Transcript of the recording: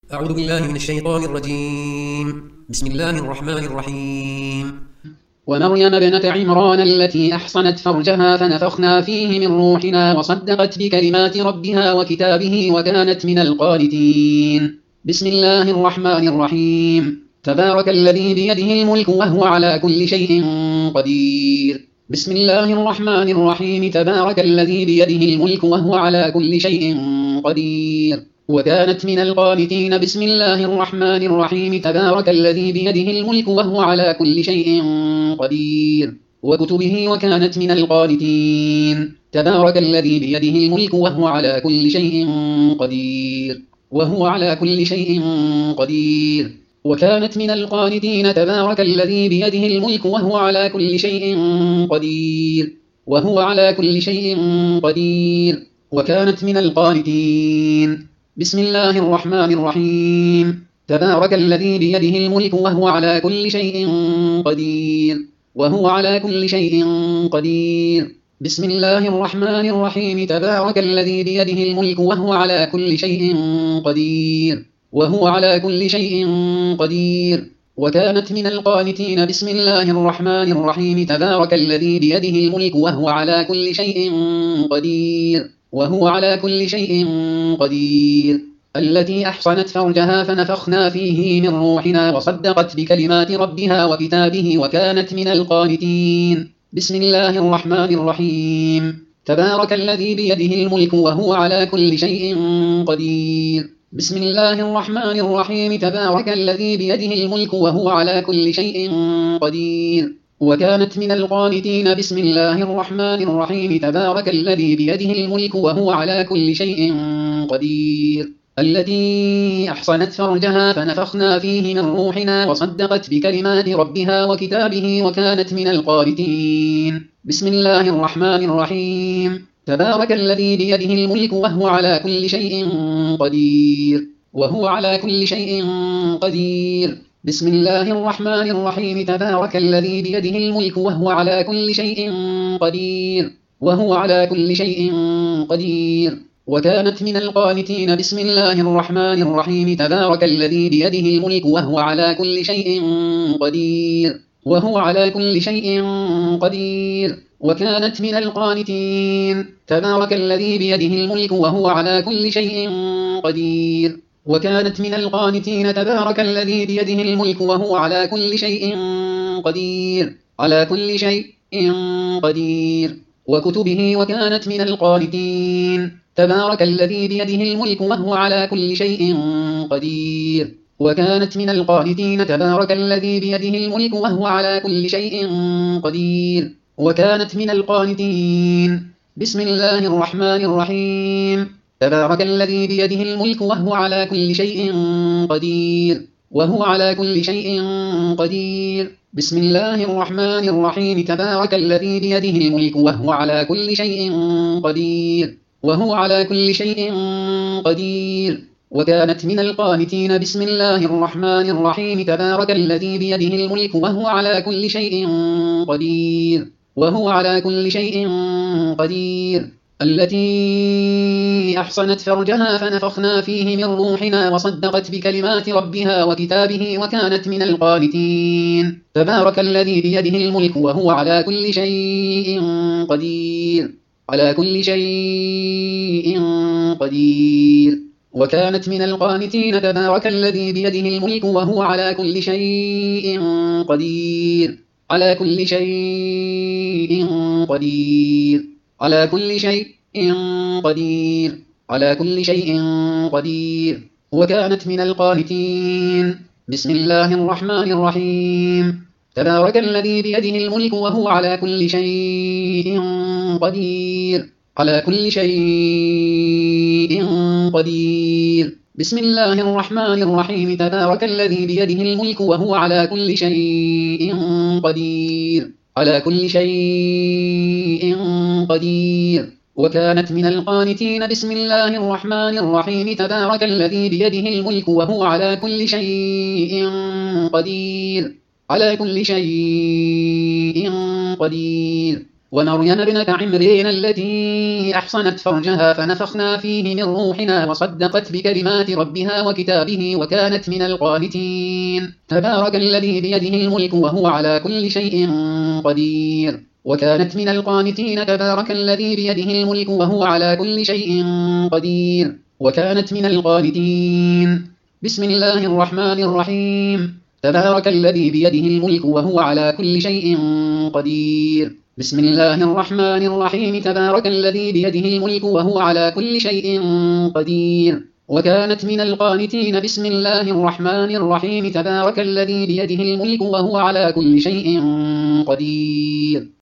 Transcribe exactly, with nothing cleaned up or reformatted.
أعوذ بالله من الشيطان الرجيم. بسم الله الرحمن الرحيم. ومريم ابنة عمران التي أحصنت فرجها فنفخنا فيه من روحنا وصدقت بكلمات ربها وكتابه وكانت من القانتين. بسم الله الرحمن الرحيم. تبارك الذي بيده الملك وهو على كل شيء قدير. بسم الله الرحمن الرحيم. تبارك الذي بيده الملك وهو على كل شيء قدير وكانت من القانتين. بسم الله الرحمن الرحيم. تبارك الذي بيده الملك وهو على كل شيء قدير وكتبه وكانت من القانتين. تبارك الذي بيده الملك وهو على كل شيء قدير وهو على كل شيء قدير وكانت من القانتين. تبارك الذي بيده الملك وهو على كل شيء قدير وهو على كل شيء قدير وكانت من القانتين. بسم الله الرحمن الرحيم. تبارك الذي بيده الملك وهو على كل شيء قدير وهو على كل شيء قدير. بسم الله الرحمن الرحيم. تبارك الذي بيده الملك وهو على كل شيء قدير وهو على كل شيء قدير وكانت من القانتين. بسم الله الرحمن الرحيم. تبارك الذي بيده الملك وهو على كل شيء قدير وهو على كل شيء قدير. التي أحصنت فرجها فنفخنا فيه من روحنا وصدقت بكلمات ربها وكتابه وكانت من القانتين. بسم الله الرحمن الرحيم. تبارك الذي بيده الملك وهو على كل شيء قدير. بسم الله الرحمن الرحيم. تبارك الذي بيده الملك وهو على كل شيء قدير وكانت من القانتين. بسم الله الرحمن الرحيم. تبارك الذي بيده الملك وهو على كل شيء قدير. التي أحصنت فرجها فنفخنا فيه من روحنا وصدقت بكلمات ربها وكتابه وكانت من القانتين. بسم الله الرحمن الرحيم. تبارك الذي بيده الملك وهو على كل شيء قدير وهو على كل شيء قدير. بسم الله الرحمن الرحيم. تبارك الذي بيده الملك وهو على كل شيء قدير وهو على كل شيء قدير وكانت من القانتين. بسم الله الرحمن الرحيم. تبارك الذي بيده الملك وهو على كل شيء قدير وهو على كل شيء قدير وكانت من القانتين. تبارك الذي بيده الملك وهو على كل شيء قدير وكانت من القانتين. تبارك الذي بيده الملك وهو على كل شيء قدير على كل شيء قدير وكتبه وكانت من القانتين. تبارك الذي بيده الملك وهو على كل شيء قدير وكانت من القانتين. تبارك الذي بيده الملك وهو على كل شيء قدير وكانت من القانتين. بسم الله الرحمن الرحيم. تبارك الذي بيده الملك وهو على كل شيء قدير وهو على كل شيء قدير. بسم الله الرحمن الرحيم. تبارك الذي بيده الملك وهو على كل شيء قدير وهو على كل شيء قدير وكانت من القانتين. بسم الله الرحمن الرحيم. تبارك الذي بيده الملك وهو على كل شيء قدير وهو على كل شيء قدير. التي أحصنت فرجها فنفخنا فيه من روحنا وصدقت بكلمات ربها وكتابه وكانت من القانتين. تبارك الذي بيده الملك وهو على كل شيء قدير على كل شيء قدير وكانت من القانتين. تبارك الذي بيده الملك وهو على كل شيء قدير على كل شيء قدير على كل شيء قدير على كل شيء قدير وكانت من القانتين. بسم الله الرحمن الرحيم. تبارك الذي بيده الملك وهو على كل شيء قدير على كل شيء قدير. بسم الله الرحمن الرحيم. تبارك الذي بيده الملك وهو على كل شيء قدير على كل شيء قدير وكانت من القانتين. بسم الله الرحمن الرحيم. تبارك الذي بيده الملك وهو على كل شيء قدير على كل شيء قدير ومريم ابنة عمران التي أحصنت فرجها فنفخنا فيه من روحنا وصدقت بكلمات ربها وكتابه وكانت من القانتين. تبارك الذي بيده الملك وهو على كل شيء قدير. وكانت من القانتين. تبارك الذي بيده الملك وهو على كل شيء قدير. وكانت من القانتين. بسم الله الرحمن الرحيم. تبارك الذي بيده الملك وهو على كل شيء قدير. بسم الله الرحمن الرحيم. تبارك الذي بيده الملك وهو على كل شيء قدير. وكانت من القانتين. بسم الله الرحمن الرحيم. تبارك الذي بيده الملك وهو على كل شيء قدير.